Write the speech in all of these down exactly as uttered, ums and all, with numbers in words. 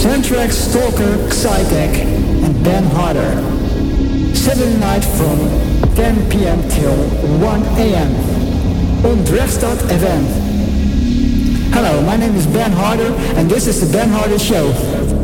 Centrex, Stalker, Psytech, and Ben Harder. Saturday night from ten p.m. till one a.m. on Drechtstad F M. Hello, my name is Ben Harder, and this is the Ben Harder Show.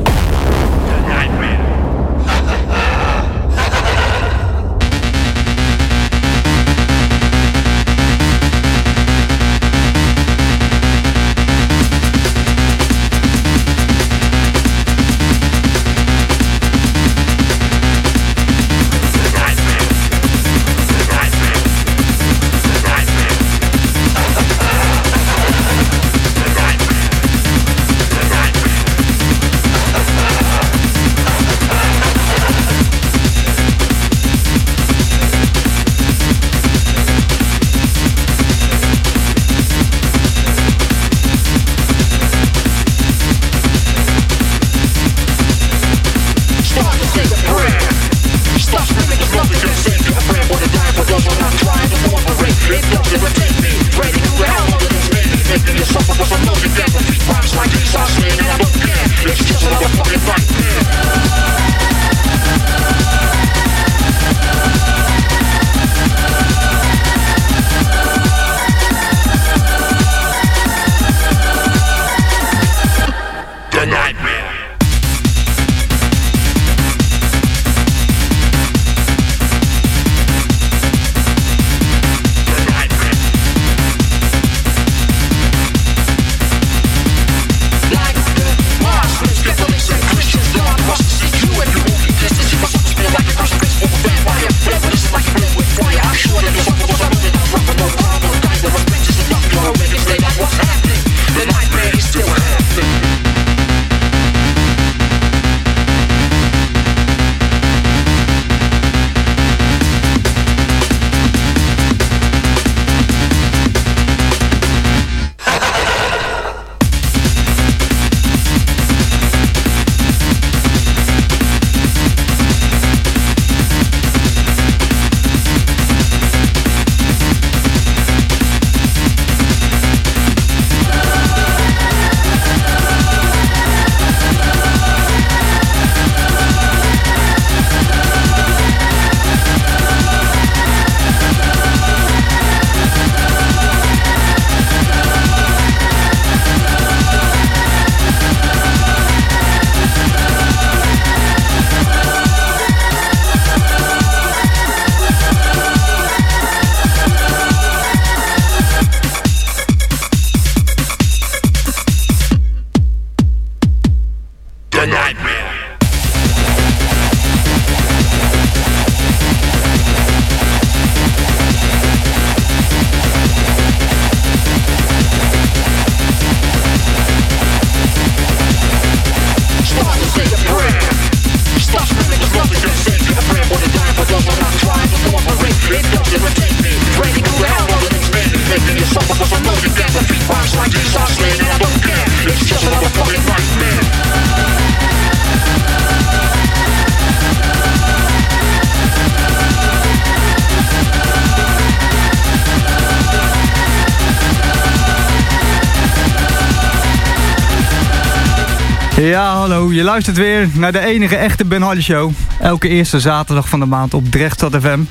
Ja, hallo. Je luistert weer naar de enige echte Ben Harder Show. Elke eerste zaterdag van de maand op Drechtstad F M.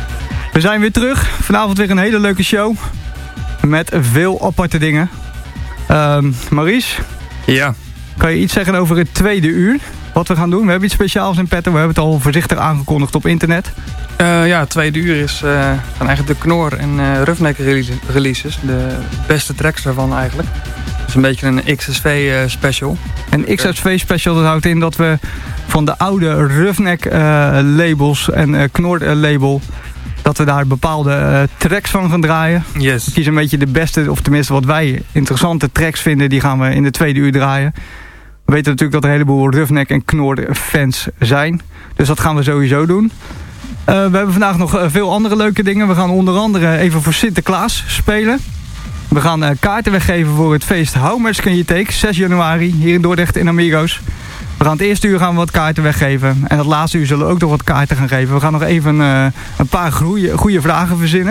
We zijn weer terug. Vanavond weer een hele leuke show. Met veel aparte dingen. Um, Maurice? Ja. Kan je iets zeggen over het tweede uur? Wat we gaan doen? We hebben iets speciaals in petto. We hebben het al voorzichtig aangekondigd op internet. Uh, ja, het tweede uur is uh, van eigenlijk de Knor en uh, Roughneck releases. De beste tracks daarvan eigenlijk. Het is een beetje een X S V uh, special. Een X S V special, dat houdt in dat we van de oude Roughneck uh, labels en uh, Knor uh, label, dat we daar bepaalde uh, tracks van gaan draaien. Yes. We kiezen een beetje de beste, of tenminste wat wij interessante tracks vinden, die gaan we in de tweede uur draaien. We weten natuurlijk dat er een heleboel Roughneck en Knor fans zijn. Dus dat gaan we sowieso doen. Uh, we hebben vandaag nog uh, veel andere leuke dingen. We gaan onder andere even voor Sinterklaas spelen. We gaan uh, kaarten weggeven voor het feest How Much Can You Take, zes januari, hier in Dordrecht in Amigos. We gaan het eerste uur gaan we wat kaarten weggeven. En het laatste uur zullen we ook nog wat kaarten gaan geven. We gaan nog even uh, een paar goede, goede vragen verzinnen.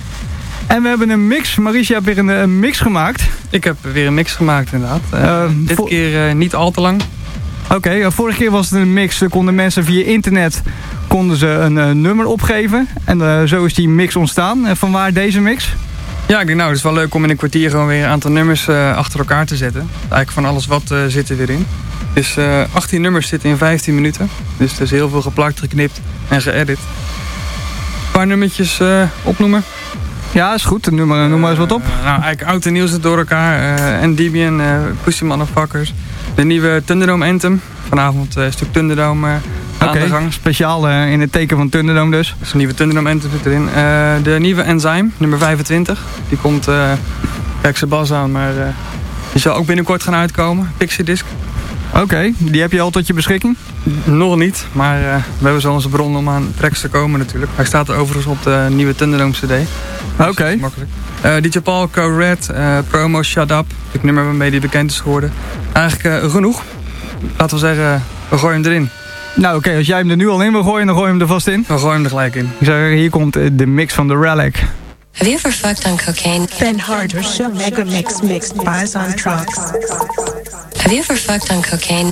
En we hebben een mix. Maurice, je hebt weer een, een mix gemaakt. Ik heb weer een mix gemaakt inderdaad. Uh, uh, dit keer uh, niet al te lang. Oké, okay, uh, vorige keer was het een mix. Uh, konden mensen via internet konden ze een uh, nummer opgeven. En uh, zo is die mix ontstaan. Uh, vanwaar deze mix? Ja, ik denk nou, het is wel leuk om in een kwartier gewoon weer een aantal nummers uh, achter elkaar te zetten. Eigenlijk van alles wat uh, zit er weer in. Dus uh, achttien nummers zitten in vijftien minuten. Dus er is heel veel geplakt, geknipt en geëdit. Een paar nummertjes uh, opnoemen. Ja, is goed. Noem maar, noem maar eens wat op. Uh, nou, eigenlijk oud en nieuw zit door elkaar. Uh, Endymion, uh, Pussy Motherfuckers. De nieuwe Thunderdome Anthem. Vanavond uh, een stuk Thunderdome uh, aan okay, de gang. Speciaal uh, in het teken van Thunderdome dus. Dus een nieuwe Thunderdome Anthem zit erin. Uh, de nieuwe Enzyme, nummer vijfentwintig. Die komt, uh, kijk ze bas aan, maar uh, die zal ook binnenkort gaan uitkomen. Pixie Disc. Oké, okay, die heb je al tot je beschikking? Nog niet, maar uh, we hebben zo onze bron om aan tracks te komen natuurlijk. Hij staat er overigens op de nieuwe Thunderdome C D. Oké. Okay. Uh, D J Paul, Code Red, uh, Promo, Shut Up. Het nummer waarmee die bekend is geworden. Eigenlijk uh, genoeg. Laten we zeggen, we gooien hem erin. Nou oké, okay, als jij hem er nu al in wil gooien, dan gooi je hem er vast in. We gooien hem er gelijk in. Ik zou zeggen, hier komt uh, de mix van The Relic. Have you ever fucked on cocaine? Ben Harder Show Mega Mix mixed bars on trucks. Have you ever fucked on cocaine?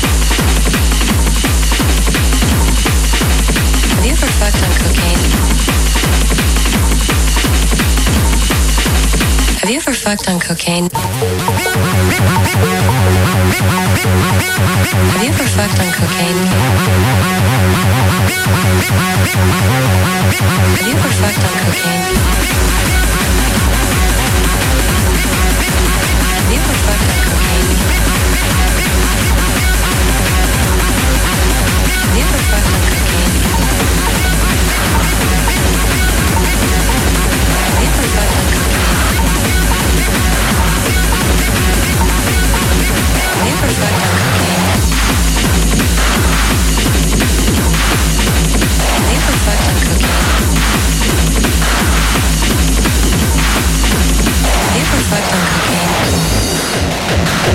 Have you ever fucked on cocaine? Have you ever fucked on cocaine? Have you ever fucked on cocaine? Have you ever fucked on cocaine? Have you ever fucked on cocaine? Have you ever fucked on cocaine? Have you ever fucked on cocaine? Have you ever fucked on cocaine? Have you ever fucked on cocaine? Have you ever fucked on cocaine?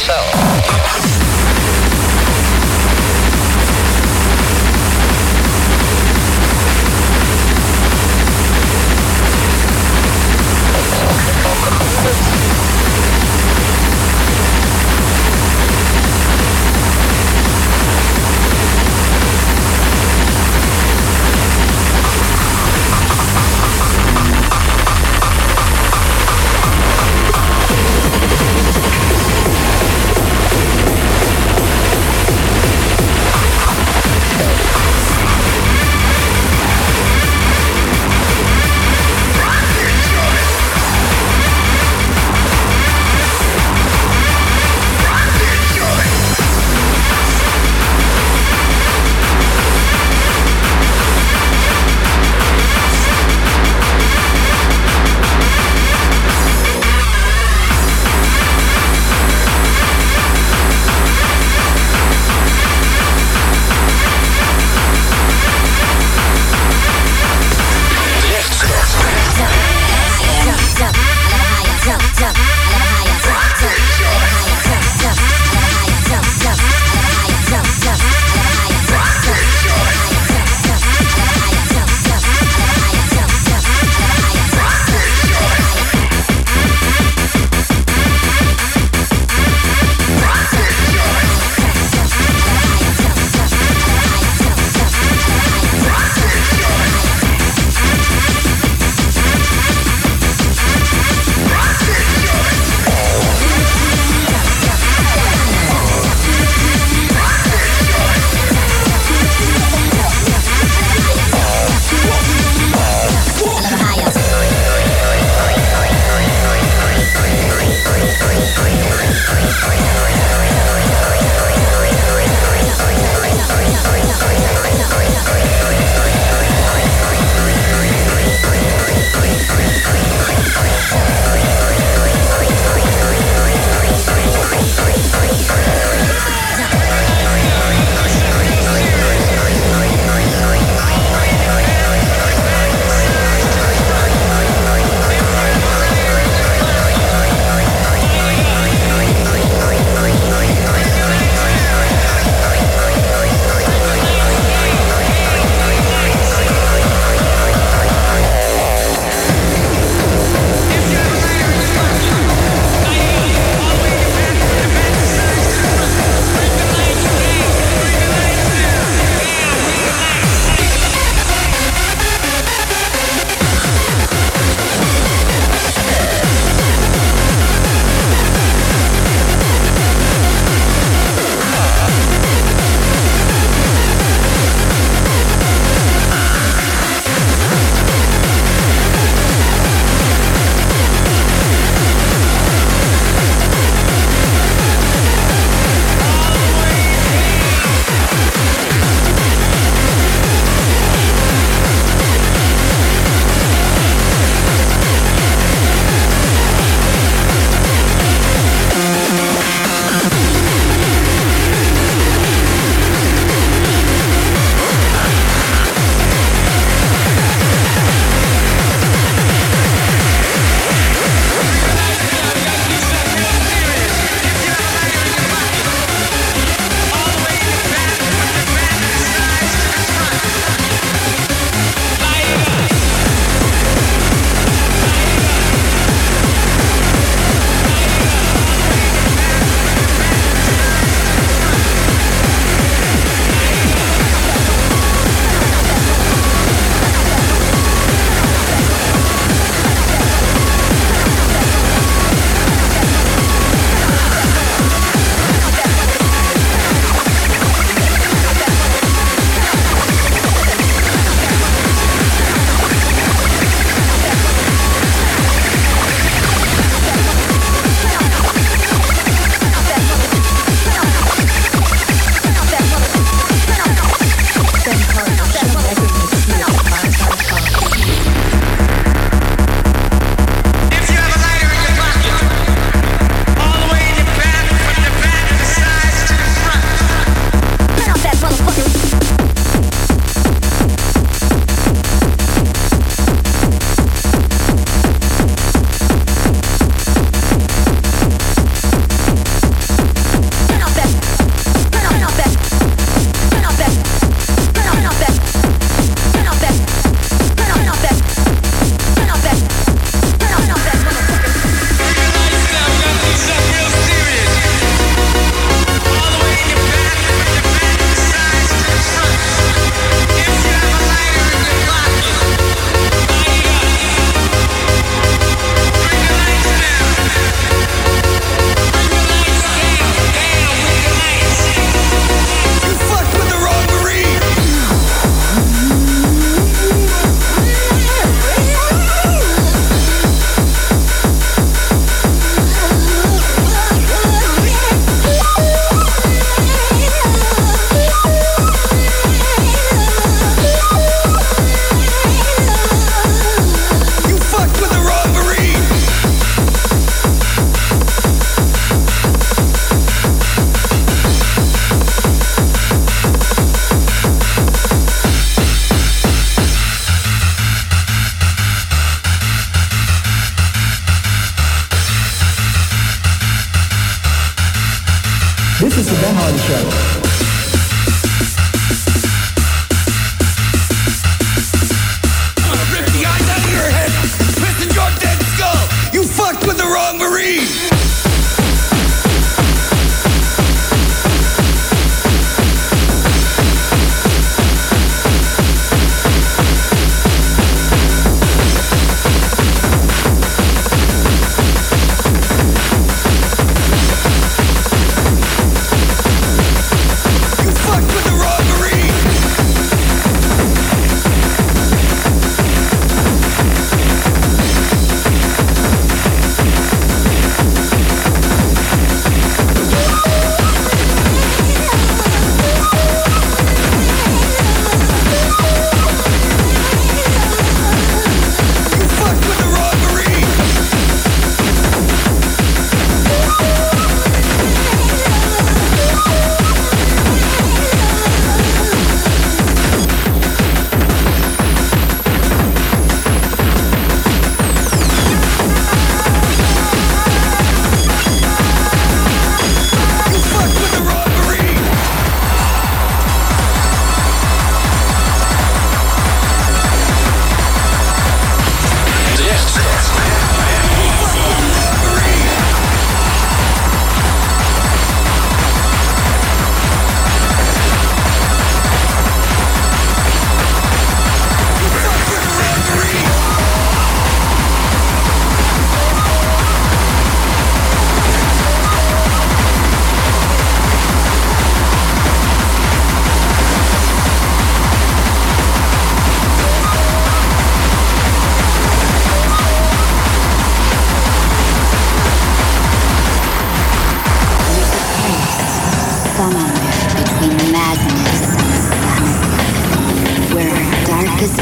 yourself.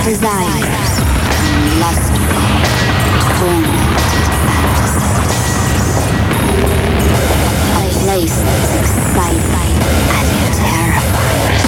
desires, lustful, torment, a place that's exciting and terrifying.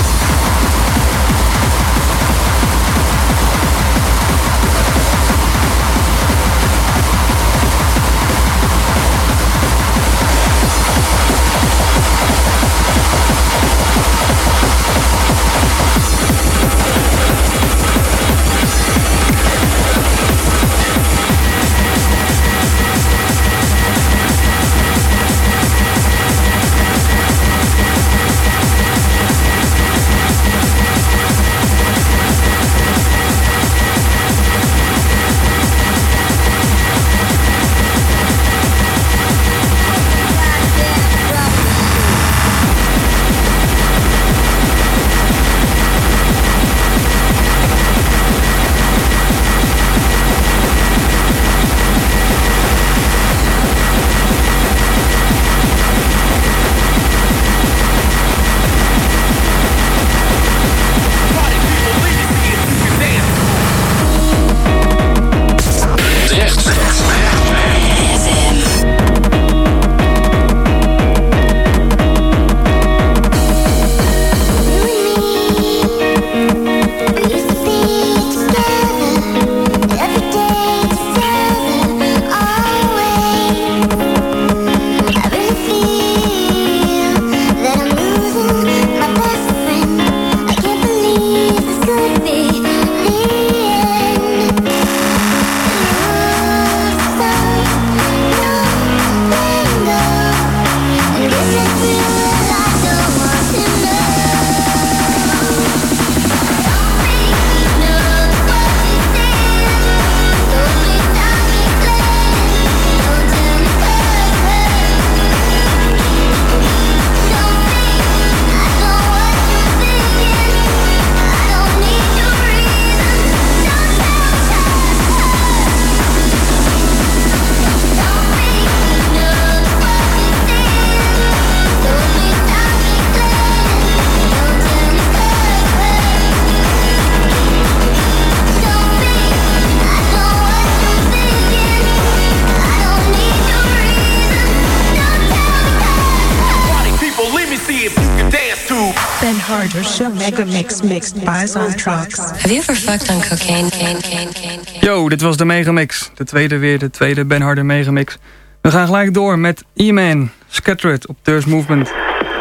Ben Harder Show Mega Mix mixed by Zon Trucks. Have you ever fucked on cocaine? Cane, cane, cane, cane? Yo, dit was de Megamix. De tweede weer, de tweede Ben Harder Megamix. We gaan gelijk door met E-Man, Scattered op Thirst Movement.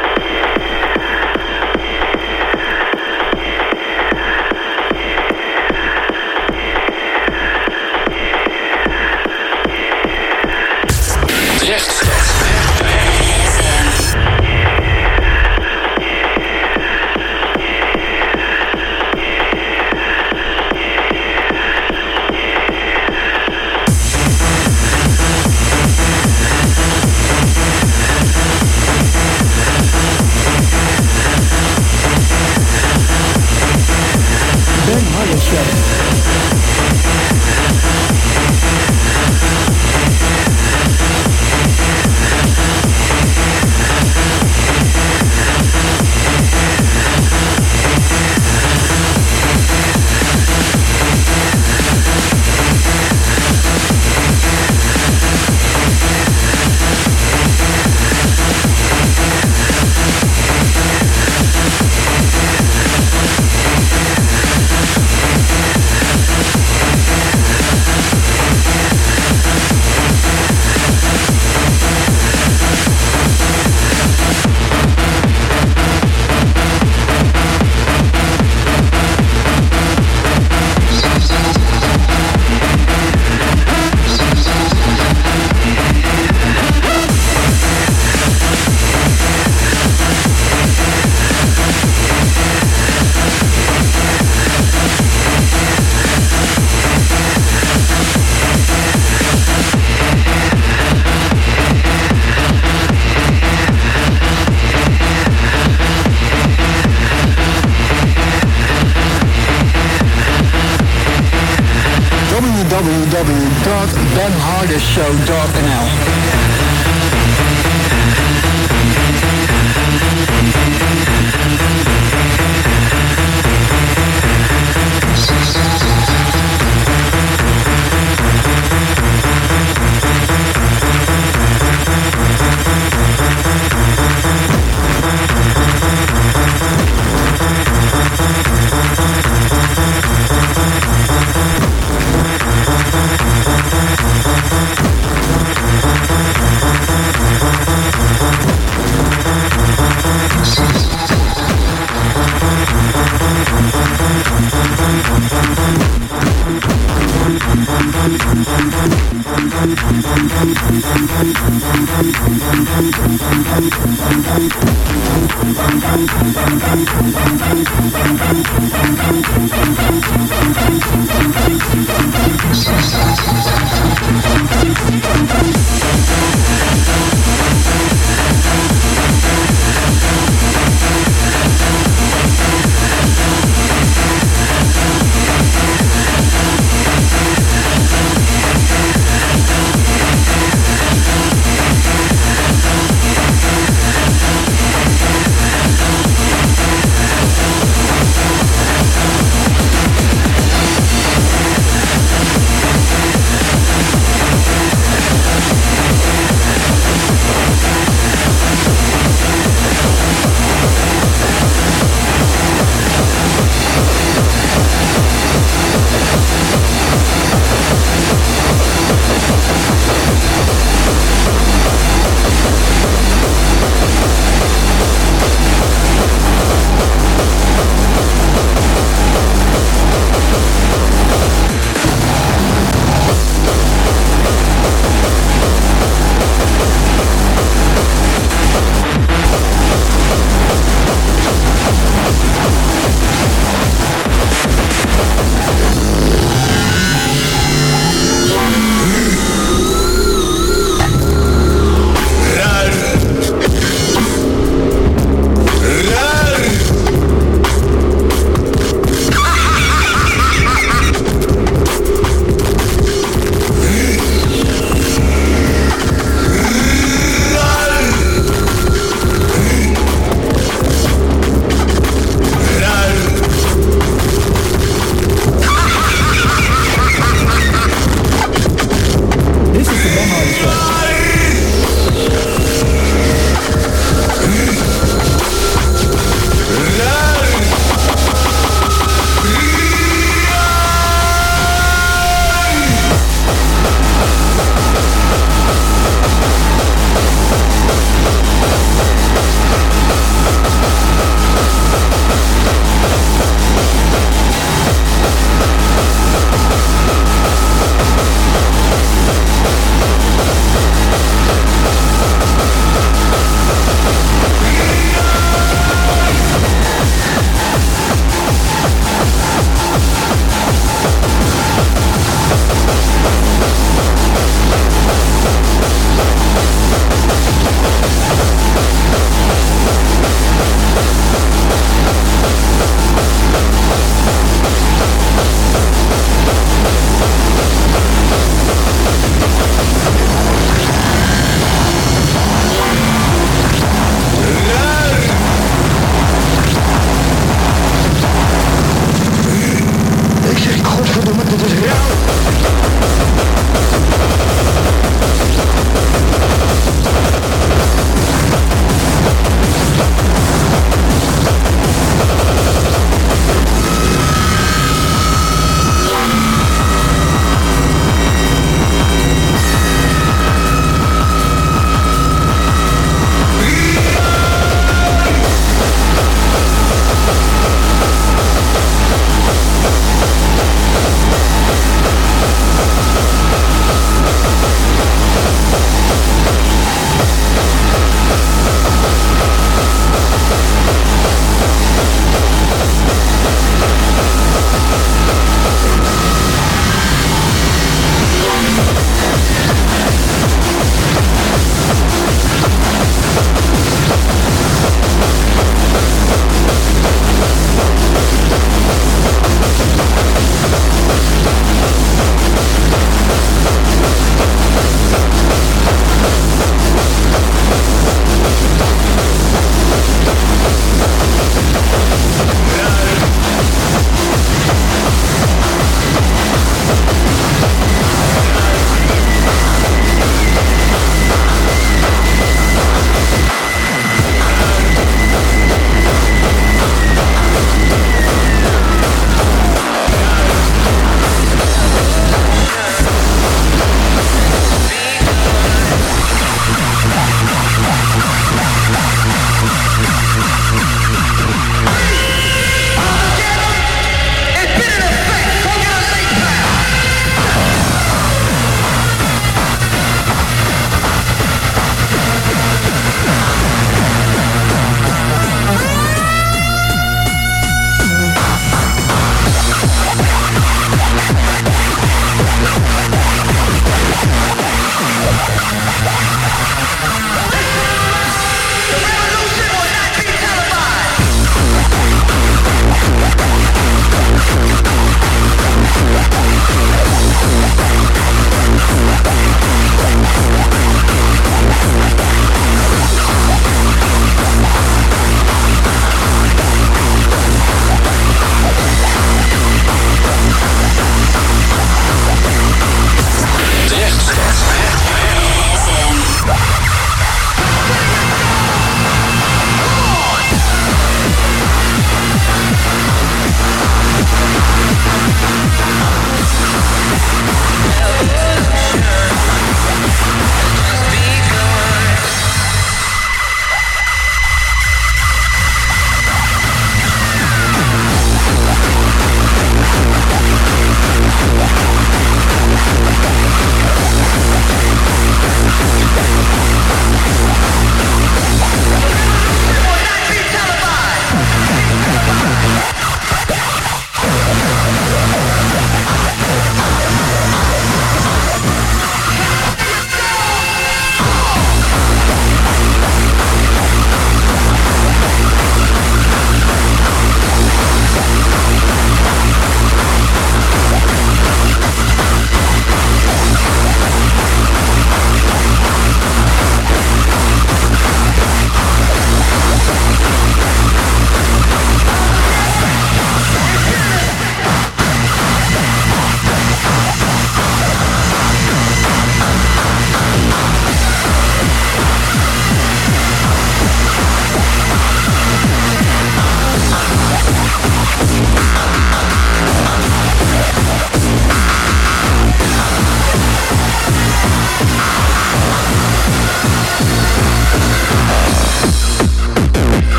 w w w dot ben harder show dot n l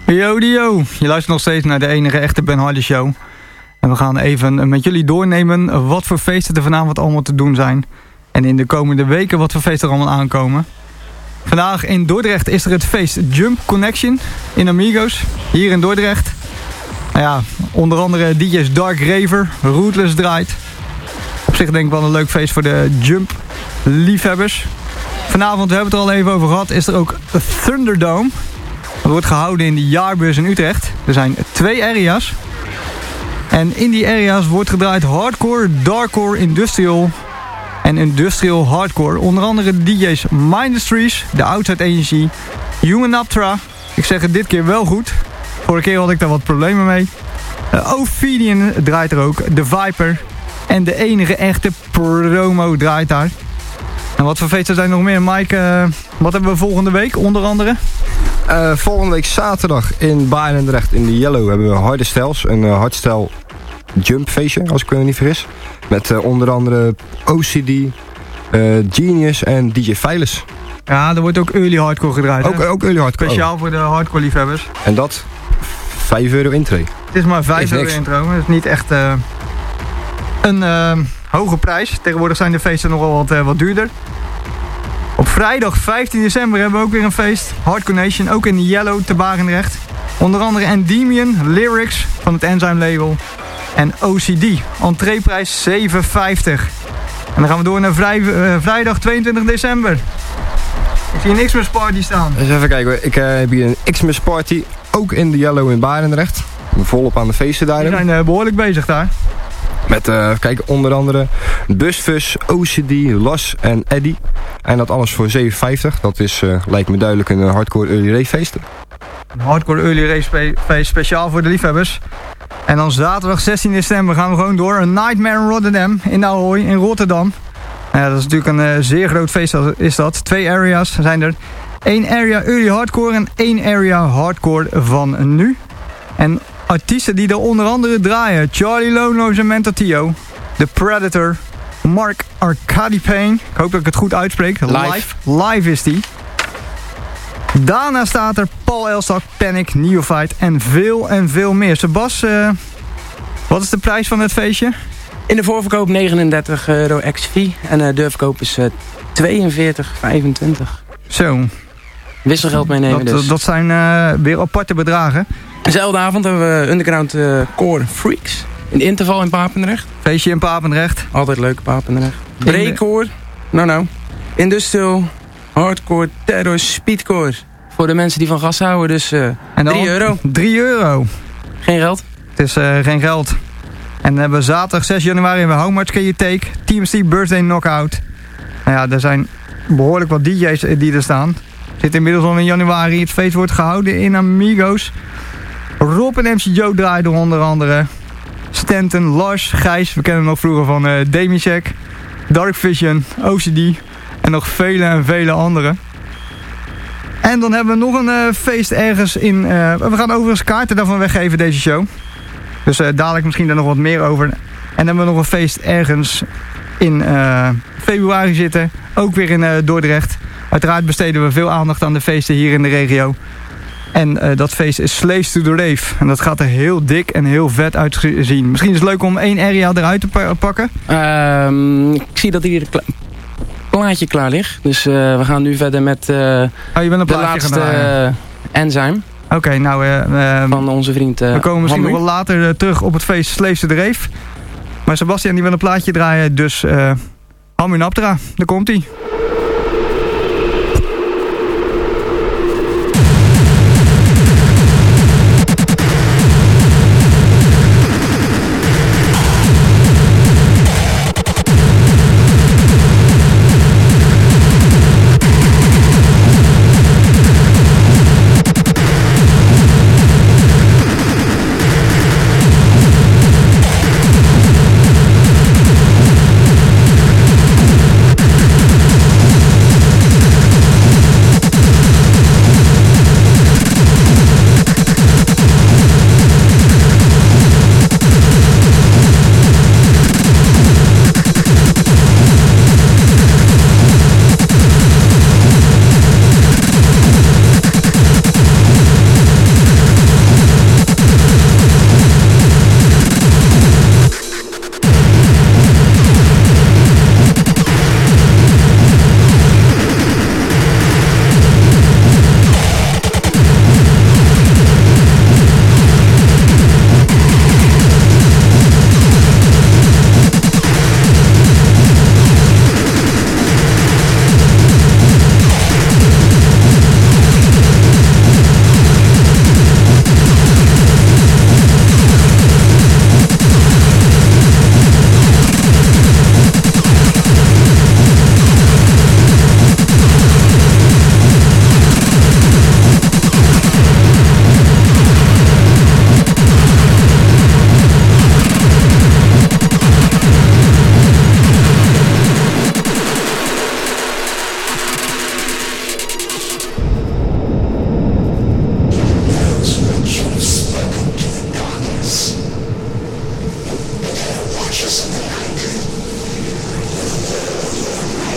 Yo, yo. Je luistert nog steeds naar de enige echte Ben Harder Show. En we gaan even met jullie doornemen wat voor feesten er vanavond allemaal te doen zijn. En in de komende weken wat voor feesten er allemaal aankomen. Vandaag in Dordrecht is er het feest Jump Connection in Amigos. Hier in Dordrecht. Nou ja, onder andere D J's Dark Raver, Rootless draait. Op zich denk ik wel een leuk feest voor de Jump liefhebbers. Vanavond, we hebben het er al even over gehad, is er ook Thunderdome. Dat wordt gehouden in de Jaarbeurs in Utrecht. Er zijn twee area's. En in die area's wordt gedraaid hardcore, darkcore, industrial en industrial hardcore. Onder andere de D J's Mindustries, The Outside Agency, Human Aptra. Ik zeg het dit keer wel goed. Vorige keer had ik daar wat problemen mee. Uh, Ophidian draait er ook, The Viper. En de enige echte promo draait daar. En wat voor feesten zijn er nog meer? Mike, uh, wat hebben we volgende week onder andere? Uh, volgende week zaterdag in Barendrecht in de Yellow hebben we Harde Styles. Een uh, hardstyle jump feestje, als ik me niet vergis. Met uh, onder andere O C D, uh, Genius en D J Veilis. Ja, er wordt ook early hardcore gedraaid. Ook, ook early hardcore. Speciaal oh. voor de hardcore liefhebbers. En dat vijf euro intree. Het is maar vijf euro intro. Dat is niet echt uh, een uh, hoge prijs. Tegenwoordig zijn de feesten nogal wat, uh, wat duurder. Op vrijdag vijftien december hebben we ook weer een feest. Hardcore Nation, ook in de Yellow te Barendrecht. Onder andere Endymion, Lyrics van het Enzyme label. En O C D. Entreeprijs zeven vijftig. En dan gaan we door naar vrij, uh, vrijdag tweeëntwintig december. Ik zie een Xmas party staan. Dus even kijken hoor. Ik uh, heb hier een Xmas party. Ook in de Yellow in Barendrecht. Volop aan de feesten daar. We zijn uh, behoorlijk bezig daar. Met, uh, kijk, onder andere Busfus, O C D, Las en Eddy. En dat alles voor zeven vijftig. Dat is, uh, lijkt me duidelijk, een hardcore early race feest. Een hardcore early race feest speciaal voor de liefhebbers. En dan zaterdag zestien december gaan we gewoon door. Een Nightmare in Rotterdam, in Ahoy, in Rotterdam. Nou ja, dat is natuurlijk een uh, zeer groot feest is dat. Twee areas zijn er. Eén area early hardcore en één area hardcore van nu. En artiesten die er onder andere draaien. Charlie Lono en Mentatio. The Predator. Mark Arcady Payne. Ik hoop dat ik het goed uitspreek. Live. Live, Live is die. Daarna staat er Paul Elstak, Panic, Neophyte en veel en veel meer. Sebas, uh, wat is de prijs van het feestje? In de voorverkoop negenendertig euro ex-fee. En de deurverkoop is uh, tweeënveertig vijfentwintig. Zo. Wisselgeld meenemen dat, dus. Dat zijn uh, weer aparte bedragen. Dezelfde avond hebben we Underground uh, Core Freaks. In de interval in Papendrecht. Feestje in Papendrecht. Altijd leuk Papendrecht. Breakcore. Nou nou. Industrial. Hardcore. Terror. Speedcore. Voor de mensen die van gas houden. Dus uh, drie euro. drie euro. Geen geld. Het is uh, geen geld. En dan hebben we zaterdag zes januari hebben we How Much Can You Take? T M C Birthday Knockout. Nou ja, er zijn behoorlijk wat D J's die er staan. Zit inmiddels al in januari. Het feest wordt gehouden in Amigos. Rob en M C Joe draaien onder andere. Stanton, Lars, Gijs. We kennen hem nog vroeger van uh, Demicheck. Dark Vision, O C D. En nog vele en vele andere. En dan hebben we nog een uh, feest ergens in... Uh, we gaan overigens kaarten daarvan weggeven deze show. Dus uh, dadelijk misschien daar nog wat meer over. En dan hebben we nog een feest ergens in uh, februari zitten. Ook weer in uh, Dordrecht. Uiteraard besteden we veel aandacht aan de feesten hier in de regio. En uh, dat feest is Slaves to the Rave. En dat gaat er heel dik en heel vet uitzien. Misschien is het leuk om één area eruit te pa pakken. Um, ik zie dat hier een plaatje klaar ligt. Dus uh, we gaan nu verder met uh, oh, je bent een de laatste uh, Enzyme. Oké, okay, nou... Uh, uh, van onze vriend uh, we komen misschien Hammer. nog wel later uh, terug op het feest Slaves to the Rave. Maar Sebastian die wil een plaatje draaien. Dus uh, Hammer Naptra, daar komt hij.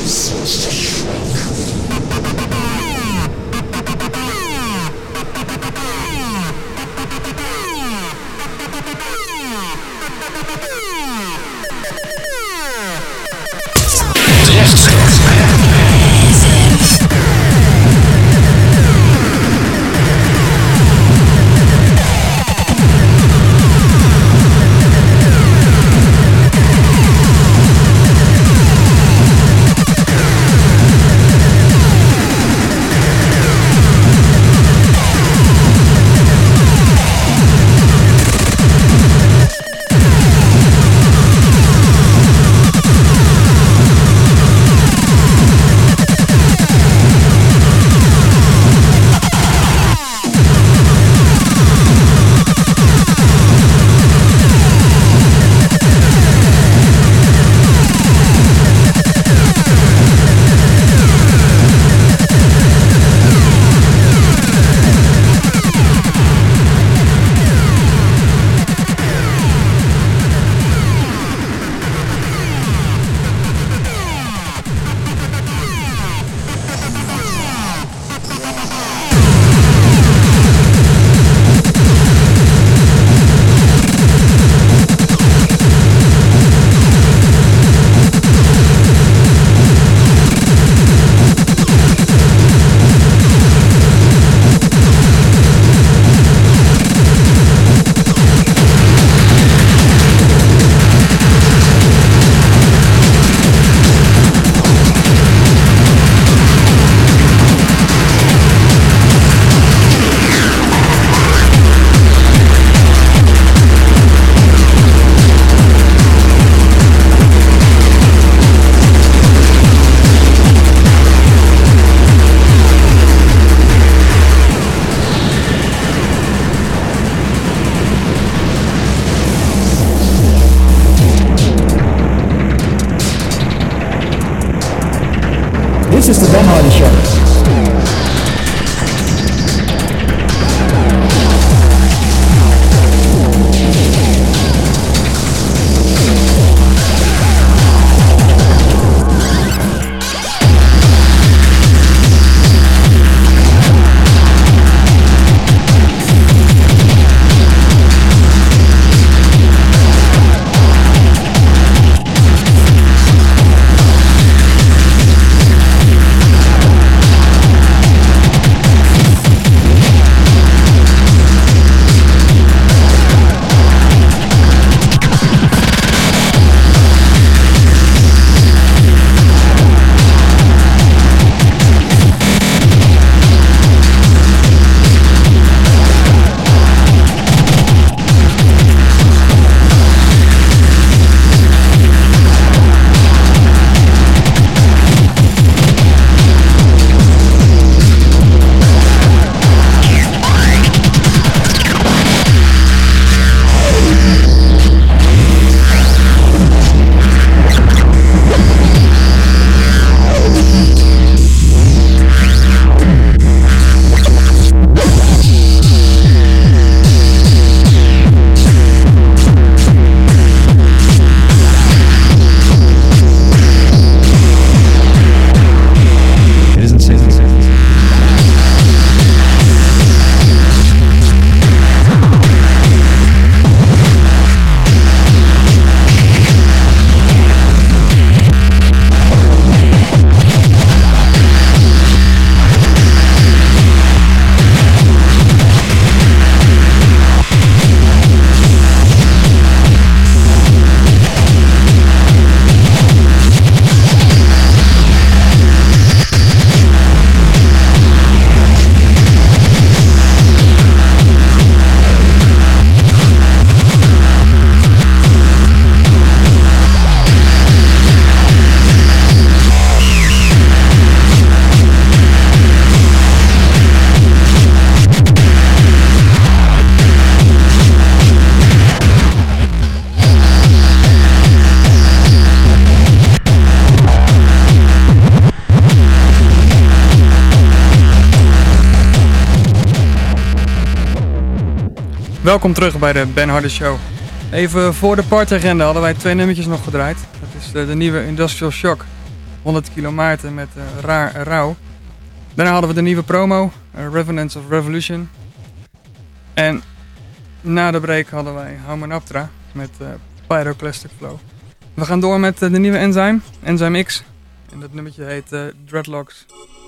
This is the Ben Hardy Show. Welkom terug bij de Ben Hardy Show. Even voor de partyagenda hadden wij twee nummertjes nog gedraaid. Dat is de, de nieuwe Industrial Shock honderd kilo Maarten met uh, Raar Rauw. Daarna hadden we de nieuwe promo, uh, Revenants of Revolution. En na de break hadden wij Hamanaptra met uh, Pyroclastic Flow. We gaan door met uh, de nieuwe Enzyme, Enzyme X. En dat nummertje heet uh, Dreadlocks.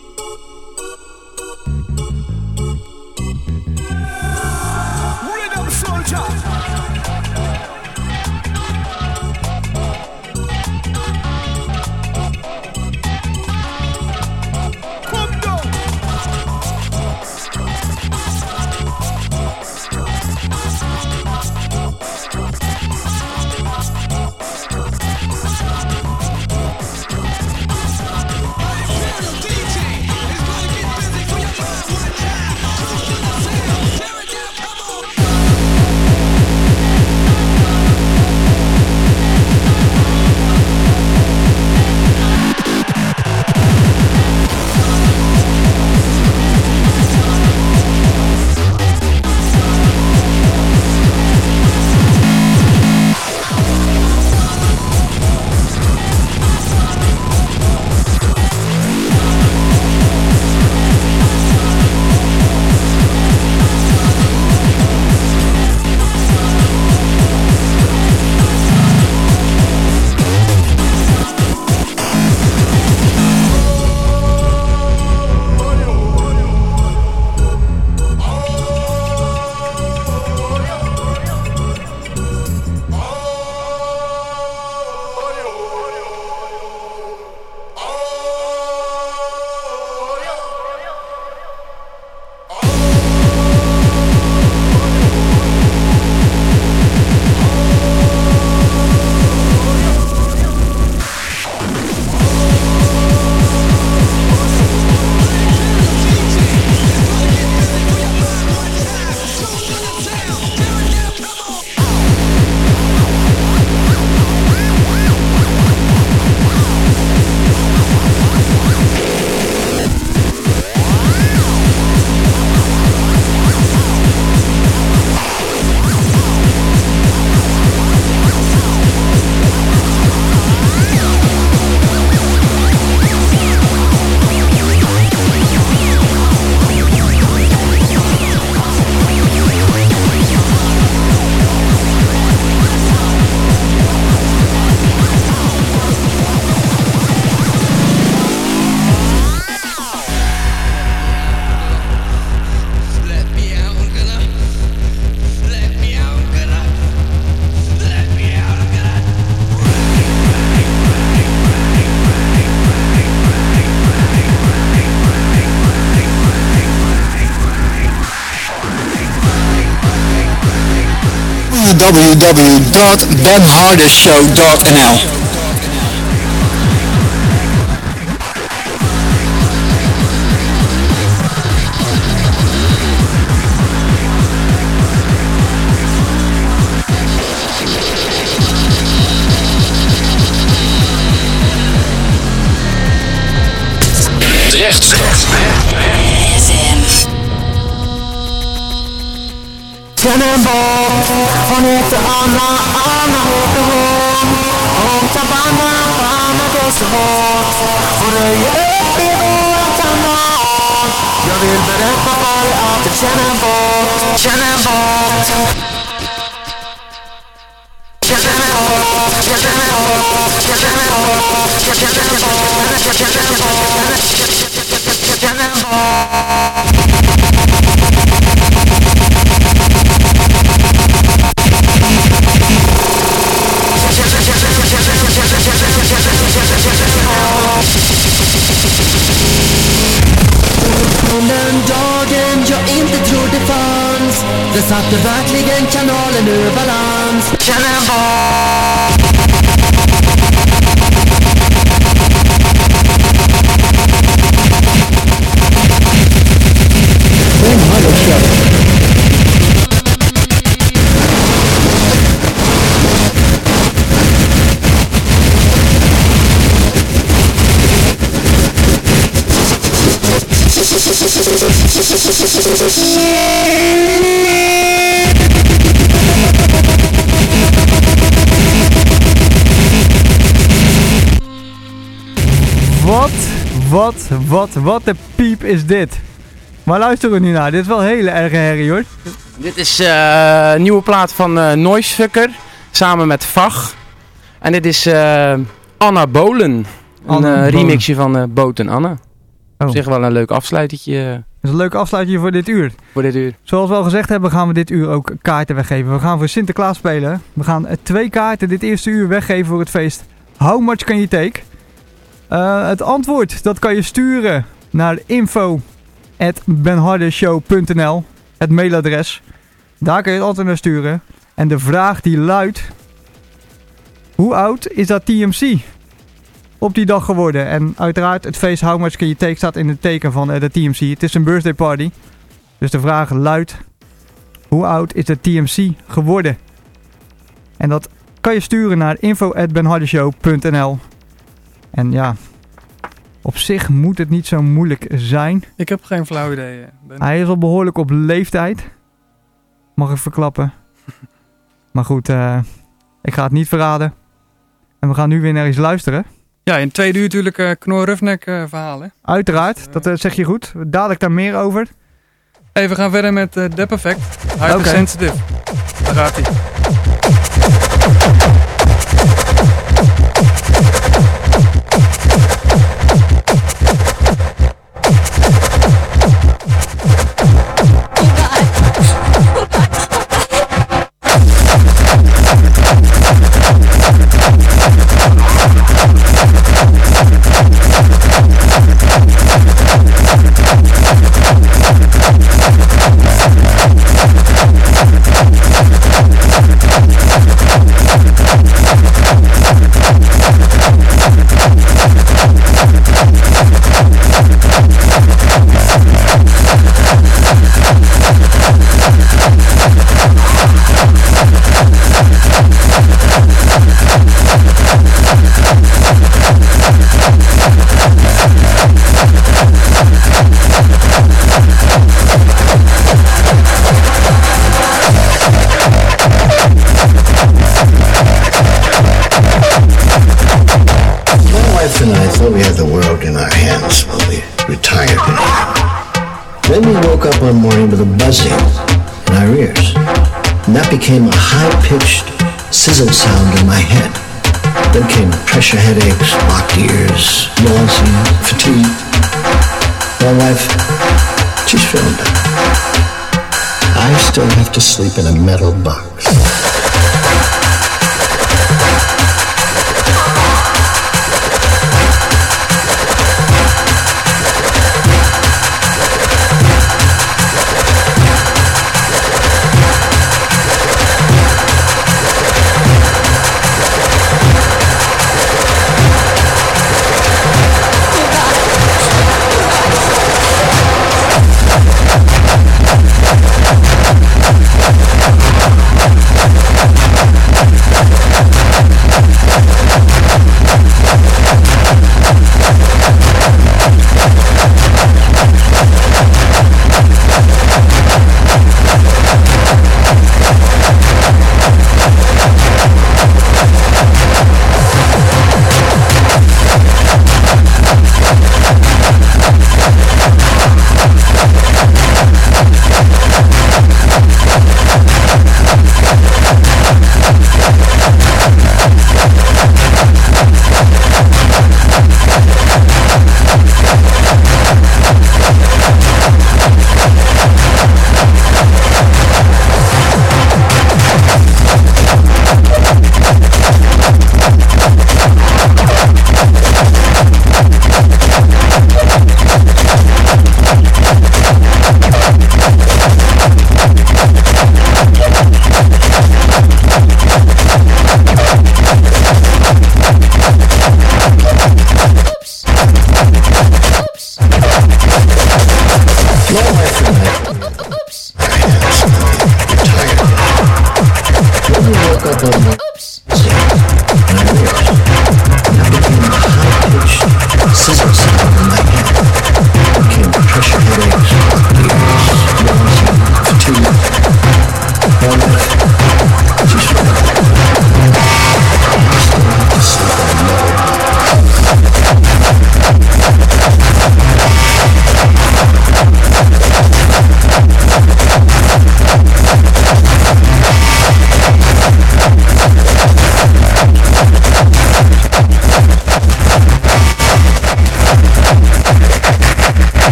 w w w dot ben harder show dot n l. Rechts. Cannonball, on it to Anna, Anna, the home. On Tabana, Anna goes home. For a year, people at Anna. Jag vill berätta för att det Cannonball, Cannonball. Cannonball, Cannonball, Cannonball, Cannonball, Cannonball. Från den dagen jag inte trodde fanns, det satte verkligen kanalen ur balans. Cannonball. Ben Harder Show. wat, wat, wat de piep is dit? Waar luisteren we nu naar? Dit is wel een hele erge herrie hoor. Dit is uh, een nieuwe plaat van uh, Noisefucker, samen met Vag. En dit is uh, Anna Bolen, Anna een uh, Bolen. remixje van uh, Boot en Anna. Oh. Op zich wel een leuk afsluitertje. Uh, Dat is een leuk afsluitje voor dit uur. Voor dit uur. Zoals we al gezegd hebben gaan we dit uur ook kaarten weggeven. We gaan voor Sinterklaas spelen. We gaan twee kaarten dit eerste uur weggeven voor het feest How Much Can You Take? Uh, het antwoord dat kan je sturen naar info at benhardershow punt n l, het mailadres. Daar kan je het antwoord naar sturen. En de vraag die luidt: hoe oud is dat T M C op die dag geworden? En uiteraard het feest How Much Can You Take staat in het teken van uh, de T M C. Het is een birthday party. Dus de vraag luidt: hoe oud is de T M C geworden? En dat kan je sturen naar info at benhardershow punt n l. En ja, op zich moet het niet zo moeilijk zijn. Ik heb geen flauw idee. Ben... Hij is al behoorlijk op leeftijd. Mag ik verklappen. Maar goed, uh, ik ga het niet verraden. En we gaan nu weer naar iets luisteren. Ja, in twee uur natuurlijk uh, Knor Roughneck uh, verhalen. Uiteraard, dat uh, zeg je goed. Dadelijk daar meer over. Hey, we gaan verder met uh, Dep Effect. Hypersensitive. Daar gaat hij. And I thought we had the world in our hands when we retired. Then we woke up one morning with a buzzing in our ears. And that became a high-pitched sizzle sound in my head. Then came pressure headaches, blocked ears, nausea, fatigue. My wife, she's feeling better. I still have to sleep in a metal box.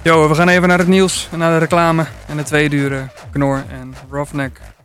Yo, we gaan even naar het nieuws en naar de reclame. En de tweede uur Knor en Roughneck